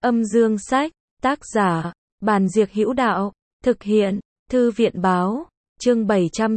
Âm dương sách, tác giả, Bàn Diệc Hữu Đạo, thực hiện, Thư viện Báo, chương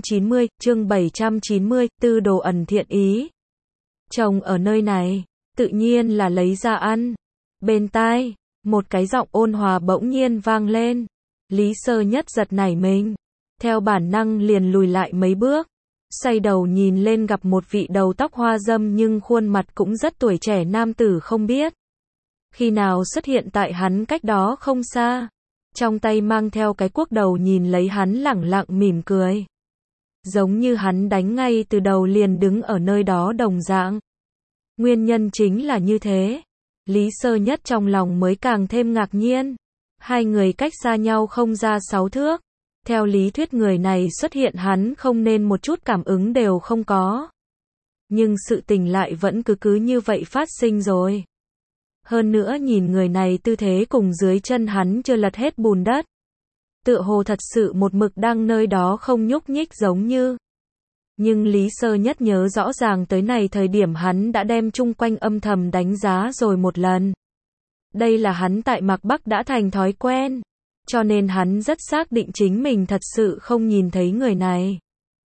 790, Tư Đồ Ẩn thiện ý. Chồng ở nơi này, tự nhiên là lấy ra ăn. Bên tai, một cái giọng ôn hòa bỗng nhiên vang lên. Lý Sơ Nhất giật nảy mình, theo bản năng liền lùi lại mấy bước, xoay đầu nhìn lên gặp một vị đầu tóc hoa râm nhưng khuôn mặt cũng rất tuổi trẻ nam tử không biết khi nào xuất hiện tại hắn cách đó không xa, trong tay mang theo cái cuốc đầu nhìn lấy hắn lẳng lặng mỉm cười. Giống như hắn đánh ngay từ đầu liền đứng ở nơi đó đồng dạng. Nguyên nhân chính là như thế. Lý Sơ Nhất trong lòng mới càng thêm ngạc nhiên. Hai người cách xa nhau không ra 6 thước. Theo lý thuyết người này xuất hiện hắn không nên một chút cảm ứng đều không có. Nhưng sự tình lại vẫn cứ như vậy phát sinh rồi. Hơn nữa nhìn người này tư thế cùng dưới chân hắn chưa lật hết bùn đất. Tựa hồ thật sự một mực đang nơi đó không nhúc nhích giống như. Nhưng Lý Sơ Nhất nhớ rõ ràng tới này thời điểm hắn đã đem chung quanh âm thầm đánh giá rồi một lần. Đây là hắn tại Mạc Bắc đã thành thói quen. Cho nên hắn rất xác định chính mình thật sự không nhìn thấy người này.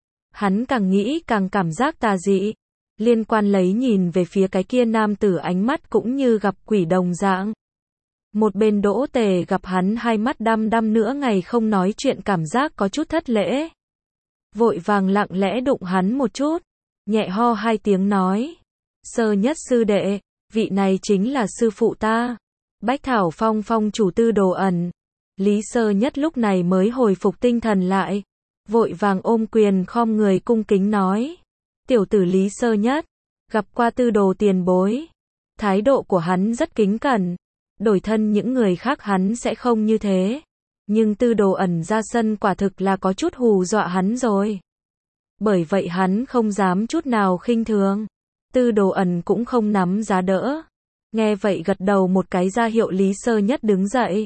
Hắn càng nghĩ càng cảm giác tà dị. Liên quan lấy nhìn về phía cái kia nam tử ánh mắt cũng như gặp quỷ đồng dạng. Một bên Đỗ Tề gặp hắn hai mắt đăm đăm nửa ngày không nói chuyện cảm giác có chút thất lễ. Vội vàng lặng lẽ đụng hắn một chút. Nhẹ ho hai tiếng nói. Sơ Nhất sư đệ, vị này chính là sư phụ ta. Bách Thảo Phong phong chủ Tư Đồ Ẩn. Lý Sơ Nhất lúc này mới hồi phục tinh thần lại. Vội vàng ôm quyền khom người cung kính nói. Tiểu tử Lý Sơ Nhất, gặp qua Tư Đồ tiền bối. Thái độ của hắn rất kính cẩn. Đổi thân những người khác hắn sẽ không như thế. Nhưng Tư Đồ Ẩn ra sân quả thực là có chút hù dọa hắn rồi. Bởi vậy hắn không dám chút nào khinh thường. Tư Đồ Ẩn cũng không nắm giá đỡ. Nghe vậy gật đầu một cái ra hiệu Lý Sơ Nhất đứng dậy.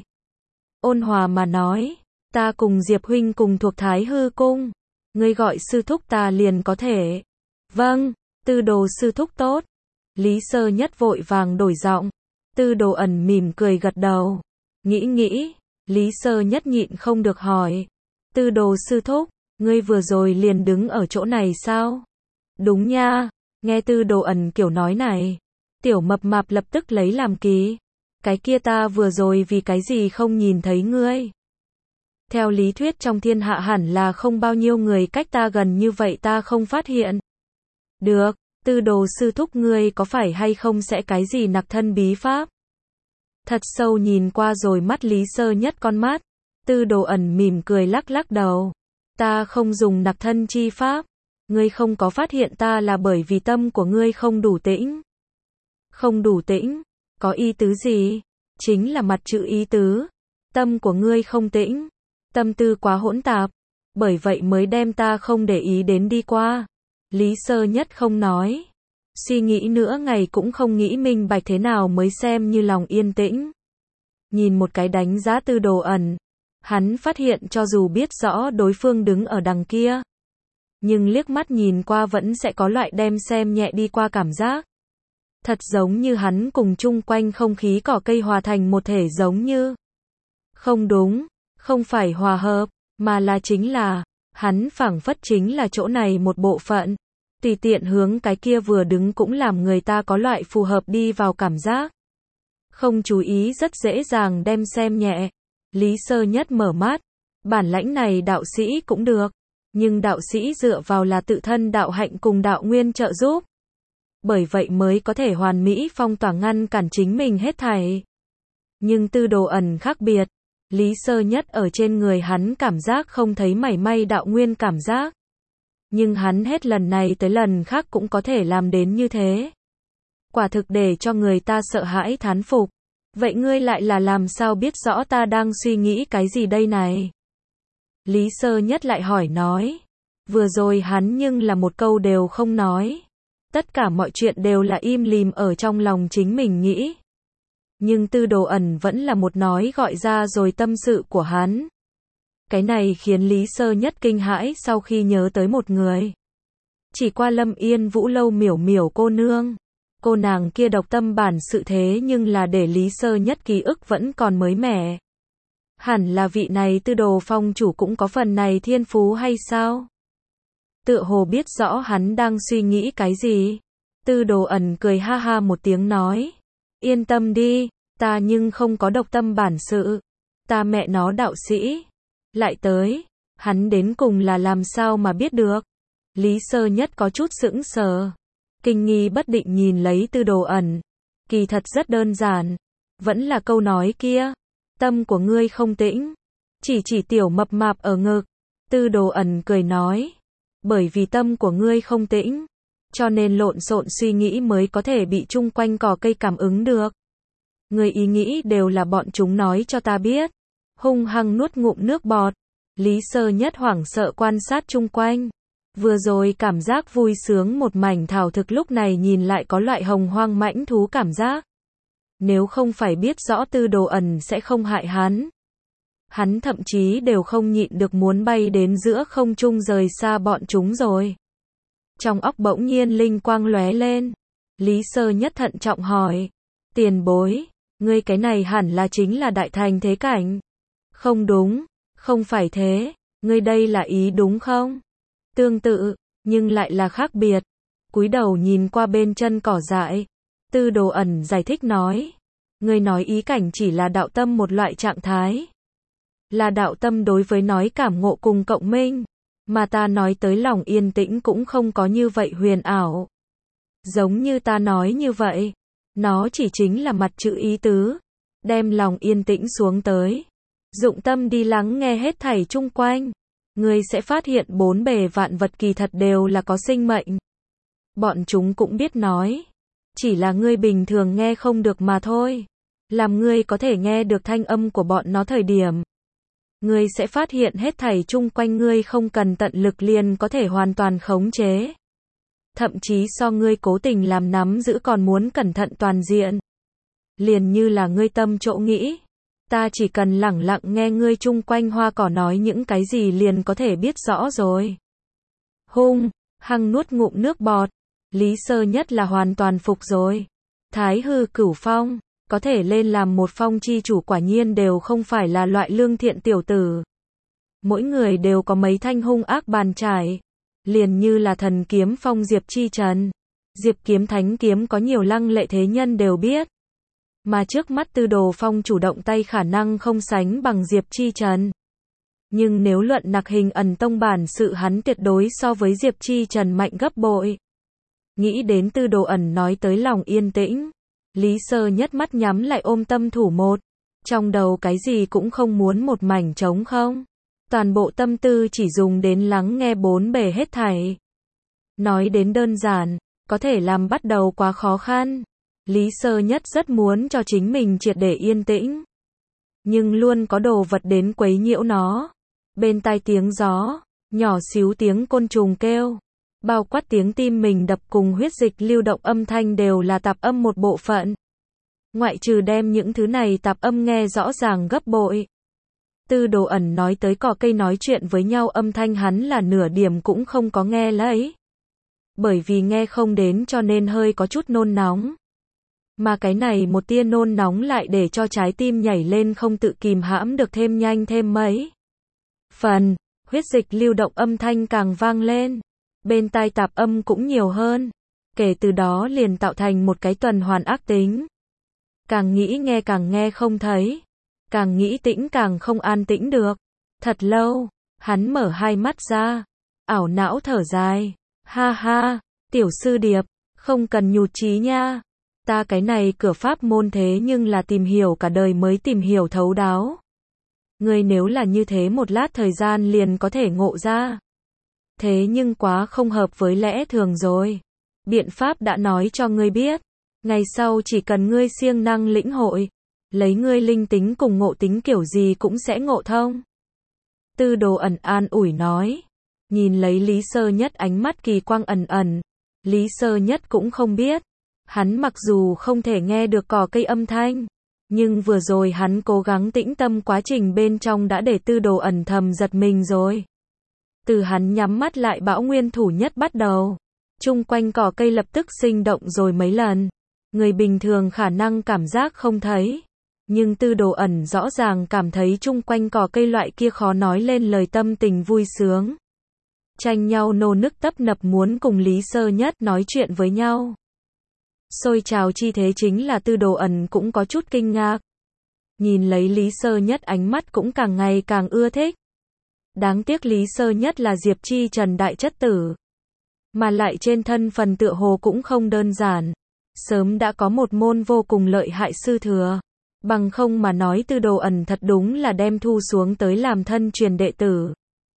Ôn hòa mà nói, ta cùng Diệp huynh cùng thuộc Thái Hư cung. Ngươi gọi sư thúc ta liền có thể. Vâng, Tư Đồ sư thúc tốt. Lý Sơ Nhất vội vàng đổi giọng. Tư Đồ Ẩn mỉm cười gật đầu. Nghĩ, Lý Sơ Nhất nhịn không được hỏi. Tư Đồ sư thúc, ngươi vừa rồi liền đứng ở chỗ này sao? Đúng nha, nghe Tư Đồ Ẩn kiểu nói này. Tiểu mập mạp lập tức lấy làm kỳ. Cái kia ta vừa rồi vì cái gì không nhìn thấy ngươi? Theo lý thuyết trong thiên hạ hẳn là không bao nhiêu người cách ta gần như vậy ta không phát hiện. Được, Tư Đồ sư thúc ngươi có phải hay không sẽ cái gì nặc thân bí pháp? Thật sâu nhìn qua rồi mắt Lý Sơ Nhất con mắt. Tư Đồ Ẩn mỉm cười lắc lắc đầu. Ta không dùng nặc thân chi pháp. Ngươi không có phát hiện ta là bởi vì tâm của ngươi không đủ tĩnh. Không đủ tĩnh, có ý tứ gì? Chính là mặt chữ ý tứ. Tâm của ngươi không tĩnh. Tâm tư quá hỗn tạp. Bởi vậy mới đem ta không để ý đến đi qua. Lý Sơ Nhất không nói. Suy nghĩ nữa ngày cũng không nghĩ minh bạch thế nào mới xem như lòng yên tĩnh. Nhìn một cái đánh giá Tư Đồ Ẩn. Hắn phát hiện cho dù biết rõ đối phương đứng ở đằng kia. Nhưng liếc mắt nhìn qua vẫn sẽ có loại đem xem nhẹ đi qua cảm giác. Thật giống như hắn cùng chung quanh không khí cỏ cây hòa thành một thể giống như. Không đúng, không phải hòa hợp, mà là chính là, hắn phảng phất chính là chỗ này một bộ phận. Tùy tiện hướng cái kia vừa đứng cũng làm người ta có loại phù hợp đi vào cảm giác. Không chú ý rất dễ dàng đem xem nhẹ. Lý Sơ Nhất mở mắt. Bản lãnh này đạo sĩ cũng được. Nhưng đạo sĩ dựa vào là tự thân đạo hạnh cùng đạo nguyên trợ giúp. Bởi vậy mới có thể hoàn mỹ phong tỏa ngăn cản chính mình hết thảy. Nhưng Tư Đồ Ẩn khác biệt. Lý Sơ Nhất ở trên người hắn cảm giác không thấy mảy may đạo nguyên cảm giác. Nhưng hắn hết lần này tới lần khác cũng có thể làm đến như thế. Quả thực để cho người ta sợ hãi thán phục. Vậy ngươi lại là làm sao biết rõ ta đang suy nghĩ cái gì đây này? Lý Sơ Nhất lại hỏi nói. Vừa rồi hắn nhưng là một câu đều không nói. Tất cả mọi chuyện đều là im lìm ở trong lòng chính mình nghĩ. Nhưng Tư Đồ Ẩn vẫn là một nói gọi ra rồi tâm sự của hắn. Cái này khiến Lý Sơ Nhất kinh hãi sau khi nhớ tới một người. Chỉ qua Lâm Yên Vũ lâu miểu miểu cô nương. Cô nàng kia độc tâm bản sự thế nhưng là để Lý Sơ Nhất ký ức vẫn còn mới mẻ. Hẳn là vị này Tư Đồ Phong chủ cũng có phần này thiên phú hay sao? Tựa hồ biết rõ hắn đang suy nghĩ cái gì. Tư Đồ Ẩn cười ha ha một tiếng nói. Yên tâm đi, ta nhưng không có độc tâm bản sự. Ta mẹ nó đạo sĩ. Lại tới, hắn đến cùng là làm sao mà biết được. Lý Sơ Nhất có chút sững sờ. Kinh nghi bất định nhìn lấy Tư Đồ Ẩn. Kỳ thật rất đơn giản. Vẫn là câu nói kia. Tâm của ngươi không tĩnh. Chỉ tiểu mập mạp ở ngực. Tư Đồ Ẩn cười nói. Bởi vì tâm của ngươi không tĩnh. Cho nên lộn xộn suy nghĩ mới có thể bị chung quanh cỏ cây cảm ứng được. Ngươi ý nghĩ đều là bọn chúng nói cho ta biết. Hung hăng nuốt ngụm nước bọt. Lý Sơ Nhất hoảng sợ quan sát chung quanh. Vừa rồi cảm giác vui sướng một mảnh thảo thực lúc này nhìn lại có loại hồng hoang mãnh thú cảm giác. Nếu không phải biết rõ Tư Đồ Ẩn sẽ không hại hắn. Hắn thậm chí đều không nhịn được muốn bay đến giữa không trung rời xa bọn chúng rồi. Trong óc bỗng nhiên linh quang lóe lên. Lý Sơ Nhất thận trọng hỏi. Tiền bối, ngươi cái này hẳn là chính là đại thành thế cảnh. Không đúng, không phải thế, ngươi đây là ý đúng không? Tương tự, nhưng lại là khác biệt. Cúi đầu nhìn qua bên chân cỏ dại. Tư Đồ Ẩn giải thích nói. Ngươi nói ý cảnh chỉ là đạo tâm một loại trạng thái. Là đạo tâm đối với nói cảm ngộ cùng cộng minh. Mà ta nói tới lòng yên tĩnh cũng không có như vậy huyền ảo. Giống như ta nói như vậy. Nó chỉ chính là mặt chữ ý tứ. Đem lòng yên tĩnh xuống tới. Dụng tâm đi lắng nghe hết thảy chung quanh. Ngươi sẽ phát hiện bốn bề vạn vật kỳ thật đều là có sinh mệnh. Bọn chúng cũng biết nói. Chỉ là ngươi bình thường nghe không được mà thôi. Làm ngươi có thể nghe được thanh âm của bọn nó thời điểm. Ngươi sẽ phát hiện hết thảy chung quanh ngươi không cần tận lực liền có thể hoàn toàn khống chế. Thậm chí so ngươi cố tình làm nắm giữ còn muốn cẩn thận toàn diện. Liền như là ngươi tâm chỗ nghĩ. Ta chỉ cần lẳng lặng nghe ngươi chung quanh hoa cỏ nói những cái gì liền có thể biết rõ rồi. Hung, hăng nuốt ngụm nước bọt. Lý Sơ Nhất là hoàn toàn phục rồi. Thái hư cửu phong, có thể lên làm một phong chi chủ quả nhiên đều không phải là loại lương thiện tiểu tử. Mỗi người đều có mấy thanh hung ác bàn trải. Liền như là thần kiếm phong Diệp Chi Trần. Diệp kiếm thánh kiếm có nhiều lăng lệ thế nhân đều biết. Mà trước mắt Tư Đồ Phong chủ động tay khả năng không sánh bằng Diệp Chi Trần. Nhưng nếu luận nặc hình ẩn tông bản sự hắn tuyệt đối so với Diệp Chi Trần mạnh gấp bội. Nghĩ đến Tư Đồ Ẩn nói tới lòng yên tĩnh. Lý Sơ Nhất mắt nhắm lại ôm tâm thủ một. Trong đầu cái gì cũng không muốn một mảnh trống không. Toàn bộ tâm tư chỉ dùng đến lắng nghe bốn bề hết thảy. Nói đến đơn giản, có thể làm bắt đầu quá khó khăn. Lý Sơ Nhất rất muốn cho chính mình triệt để yên tĩnh. Nhưng luôn có đồ vật đến quấy nhiễu nó. Bên tai tiếng gió, nhỏ xíu tiếng côn trùng kêu. Bao quát tiếng tim mình đập cùng huyết dịch lưu động âm thanh đều là tạp âm một bộ phận. Ngoại trừ đem những thứ này tạp âm nghe rõ ràng gấp bội. Tư Đồ Ẩn nói tới cỏ cây nói chuyện với nhau âm thanh hắn là nửa điểm cũng không có nghe lấy. Bởi vì nghe không đến cho nên hơi có chút nôn nóng. Mà cái này một tia nôn nóng lại để cho trái tim nhảy lên không tự kìm hãm được thêm nhanh thêm mấy phần, huyết dịch lưu động âm thanh càng vang lên. Bên tai tạp âm cũng nhiều hơn. Kể từ đó liền tạo thành một cái tuần hoàn ác tính. Càng nghĩ nghe càng nghe không thấy. Càng nghĩ tĩnh càng không an tĩnh được. Thật lâu, hắn mở hai mắt ra. Ảo não thở dài. Ha ha, tiểu sư điệp, không cần nhụt chí nha. Ta cái này cửa pháp môn thế nhưng là tìm hiểu cả đời mới tìm hiểu thấu đáo. Ngươi nếu là như thế một lát thời gian liền có thể ngộ ra. Thế nhưng quá không hợp với lẽ thường rồi. Biện pháp đã nói cho ngươi biết. Ngày sau chỉ cần ngươi siêng năng lĩnh hội. Lấy ngươi linh tính cùng ngộ tính kiểu gì cũng sẽ ngộ thông. Tư Đồ Ẩn an ủi nói. Nhìn lấy Lý Sơ Nhất ánh mắt kỳ quang ẩn ẩn. Lý Sơ Nhất cũng không biết. Hắn mặc dù không thể nghe được cỏ cây âm thanh. Nhưng vừa rồi hắn cố gắng tĩnh tâm quá trình bên trong đã để Tư Đồ Ẩn thầm giật mình rồi. Từ hắn nhắm mắt lại bão nguyên thủ nhất bắt đầu. Chung quanh cỏ cây lập tức sinh động rồi mấy lần. Người bình thường khả năng cảm giác không thấy. Nhưng Tư Đồ Ẩn rõ ràng cảm thấy chung quanh cỏ cây loại kia khó nói lên lời tâm tình vui sướng. Tranh nhau nô nức tấp nập muốn cùng Lý Sơ Nhất nói chuyện với nhau. Xôi trào chi thế chính là Tư Đồ Ẩn cũng có chút kinh ngạc. Nhìn lấy Lý Sơ Nhất ánh mắt cũng càng ngày càng ưa thích. Đáng tiếc Lý Sơ Nhất là Diệp Chi Trần đại chất tử. Mà lại trên thân phần tựa hồ cũng không đơn giản. Sớm đã có một môn vô cùng lợi hại sư thừa. Bằng không mà nói Tư Đồ Ẩn thật đúng là đem thu xuống tới làm thân truyền đệ tử.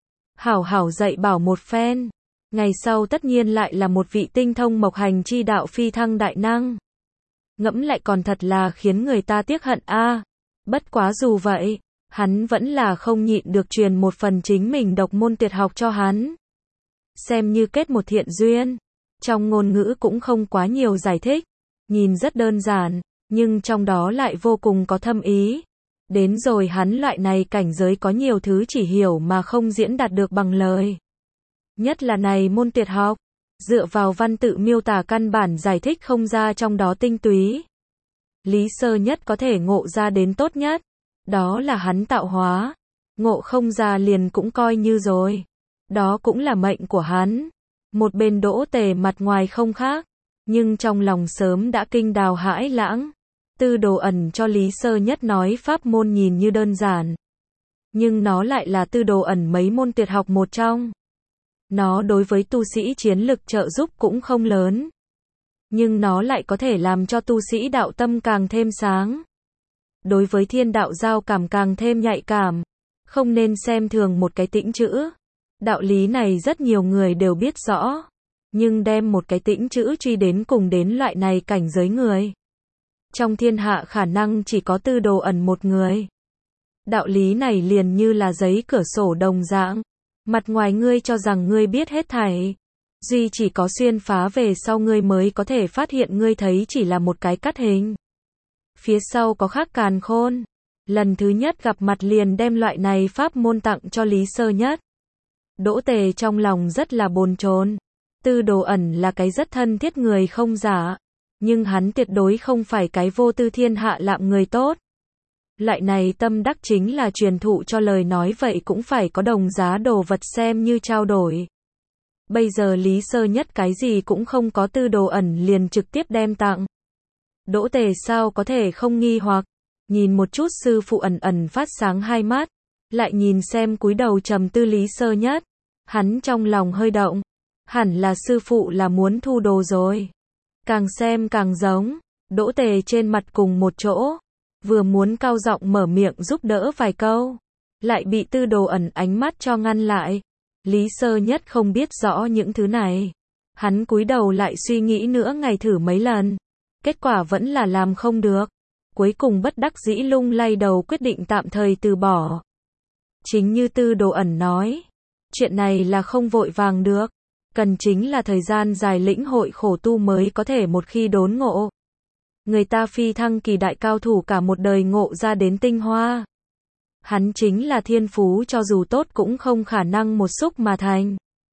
Hảo hảo dạy bảo một phen. Ngày sau tất nhiên lại là một vị tinh thông mộc hành chi đạo phi thăng đại năng. Ngẫm lại còn thật là khiến người ta tiếc hận a. Bất quá dù vậy, hắn vẫn là không nhịn được truyền một phần chính mình độc môn tuyệt học cho hắn. Xem như kết một thiện duyên. Trong ngôn ngữ cũng không quá nhiều giải thích. Nhìn rất đơn giản, nhưng trong đó lại vô cùng có thâm ý. Đến rồi hắn loại này cảnh giới có nhiều thứ chỉ hiểu mà không diễn đạt được bằng lời. Nhất là này môn tuyệt học, dựa vào văn tự miêu tả căn bản giải thích không ra trong đó tinh túy. Lý Sơ Nhất có thể ngộ ra đến tốt nhất, đó là hắn tạo hóa, ngộ không ra liền cũng coi như rồi. Đó cũng là mệnh của hắn. Một bên Đỗ Tề mặt ngoài không khác, nhưng trong lòng sớm đã kinh đào hãi lãng. Tư Đồ Ẩn cho Lý Sơ Nhất nói pháp môn nhìn như đơn giản, nhưng nó lại là Tư Đồ Ẩn mấy môn tuyệt học một trong. Nó đối với tu sĩ chiến lực trợ giúp cũng không lớn, nhưng nó lại có thể làm cho tu sĩ đạo tâm càng thêm sáng. Đối với thiên đạo giao cảm càng thêm nhạy cảm, không nên xem thường một cái tĩnh chữ. Đạo lý này rất nhiều người đều biết rõ, nhưng đem một cái tĩnh chữ truy đến cùng đến loại này cảnh giới người. Trong thiên hạ khả năng chỉ có Tư Đồ Ẩn một người. Đạo lý này liền như là giấy cửa sổ đồng dạng. Mặt ngoài ngươi cho rằng ngươi biết hết thảy. Duy chỉ có xuyên phá về sau ngươi mới có thể phát hiện ngươi thấy chỉ là một cái cắt hình. Phía sau có khác càn khôn. Lần thứ nhất gặp mặt liền đem loại này pháp môn tặng cho Lý Sơ Nhất. Đỗ Tề trong lòng rất là bồn chồn. Tư Đồ Ẩn là cái rất thân thiết người không giả. Nhưng hắn tuyệt đối không phải cái vô tư thiên hạ lạm người tốt. Loại này tâm đắc chính là truyền thụ cho lời nói vậy cũng phải có đồng giá đồ vật xem như trao đổi. Bây giờ Lý Sơ Nhất cái gì cũng không có, Tư Đồ Ẩn liền trực tiếp đem tặng. Đỗ Tề sao có thể không nghi hoặc, nhìn một chút sư phụ ẩn ẩn phát sáng hai mắt, lại nhìn xem cúi đầu trầm tư Lý Sơ Nhất, hắn trong lòng hơi động, hẳn là sư phụ là muốn thu đồ rồi. Càng xem càng giống, Đỗ Tề trên mặt cùng một chỗ, vừa muốn cao giọng mở miệng giúp đỡ vài câu, lại bị Tư Đồ Ẩn ánh mắt cho ngăn lại. Lý Sơ Nhất không biết rõ những thứ này, hắn cúi đầu lại suy nghĩ nữa ngày thử mấy lần, kết quả vẫn là làm không được, cuối cùng bất đắc dĩ lung lay đầu quyết định tạm thời từ bỏ. Chính như Tư Đồ Ẩn nói, chuyện này là không vội vàng được, cần chính là thời gian dài lĩnh hội khổ tu mới có thể một khi đốn ngộ. Người ta phi thăng kỳ đại cao thủ cả một đời ngộ ra đến tinh hoa. Hắn chính là thiên phú cho dù tốt cũng không khả năng một xúc mà thành.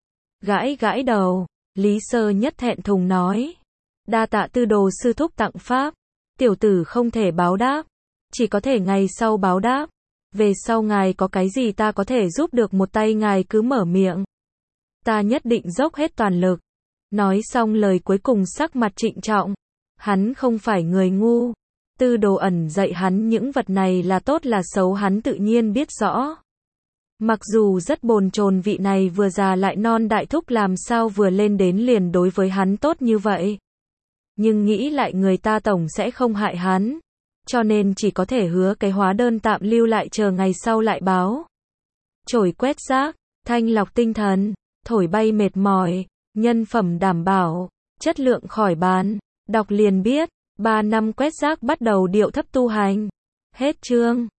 Gãi gãi đầu, Lý Sơ Nhất thẹn thùng nói. Đa tạ Tư Đồ sư thúc tặng pháp, tiểu tử không thể báo đáp, chỉ có thể ngày sau báo đáp. Về sau ngài có cái gì ta có thể giúp được một tay ngài cứ mở miệng. Ta nhất định dốc hết toàn lực. Nói xong lời cuối cùng sắc mặt trịnh trọng. Hắn không phải người ngu. Tư Đồ Ẩn dạy hắn những vật này là tốt là xấu hắn tự nhiên biết rõ. Mặc dù rất bồn chồn vị này vừa già lại non đại thúc làm sao vừa lên đến liền đối với hắn tốt như vậy. Nhưng nghĩ lại người ta tổng sẽ không hại hắn. Cho nên chỉ có thể hứa cái hóa đơn tạm lưu lại chờ ngày sau lại báo. Chổi quét rác, thanh lọc tinh thần, thổi bay mệt mỏi, nhân phẩm đảm bảo, chất lượng khỏi bàn. Đọc liền biết, 3 năm quét rác bắt đầu điệu thấp tu hành. Hết chương.